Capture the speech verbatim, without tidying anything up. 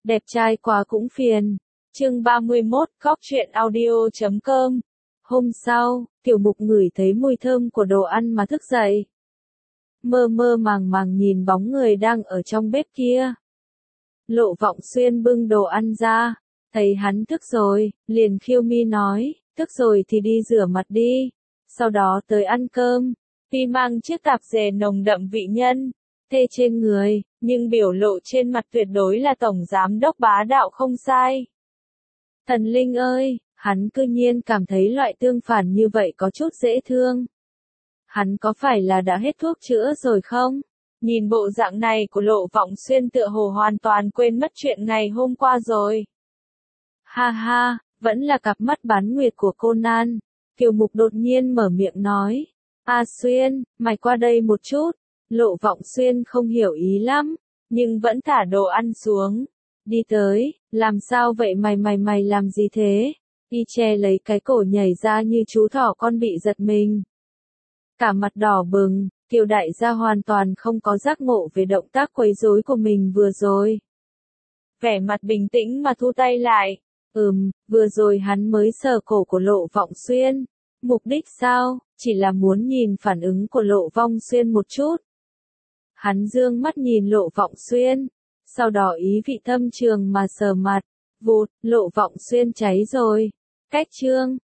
Đẹp trai quá cũng phiền. Chương ba mươi mốt, Cóc truyện audio chấm com. Hôm sau, Tiểu Mục ngửi thấy mùi thơm của đồ ăn mà thức dậy. Mơ mơ màng màng nhìn bóng người đang ở trong bếp kia. Lộ Vọng Xuyên bưng đồ ăn ra, thấy hắn thức rồi, liền khiêu mi nói, thức rồi thì đi rửa mặt đi, sau đó tới ăn cơm. Tuy mang chiếc tạp dề nồng đậm vị nhân, thê trên người, nhưng biểu lộ trên mặt tuyệt đối là tổng giám đốc bá đạo không sai. Thần Linh ơi, hắn cư nhiên cảm thấy loại tương phản như vậy có chút dễ thương. Hắn có phải là đã hết thuốc chữa rồi không? Nhìn bộ dạng này của Lộ Vọng Xuyên tựa hồ hoàn toàn quên mất chuyện ngày hôm qua rồi. Ha ha, vẫn là cặp mắt bán nguyệt của Conan. Kiều Mục đột nhiên mở miệng nói. A Xuyên, mày qua đây một chút. Lộ Vọng Xuyên không hiểu ý lắm, nhưng vẫn thả đồ ăn xuống. Đi tới, làm sao vậy mày mày mày làm gì thế? Y che lấy cái cổ nhảy ra như chú thỏ con bị giật mình. Cả mặt đỏ bừng, Kiều đại gia hoàn toàn không có giác ngộ về động tác quấy rối của mình vừa rồi. Vẻ mặt bình tĩnh mà thu tay lại. Ừm, vừa rồi hắn mới sờ cổ của Lộ Vọng Xuyên. Mục đích sao? Chỉ là muốn nhìn phản ứng của Lộ Vọng Xuyên một chút. Hắn dương mắt nhìn Lộ Vọng Xuyên, sau đó ý vị thâm trường mà sờ mặt. Vụt, Lộ Vọng Xuyên cháy rồi. Cách chương,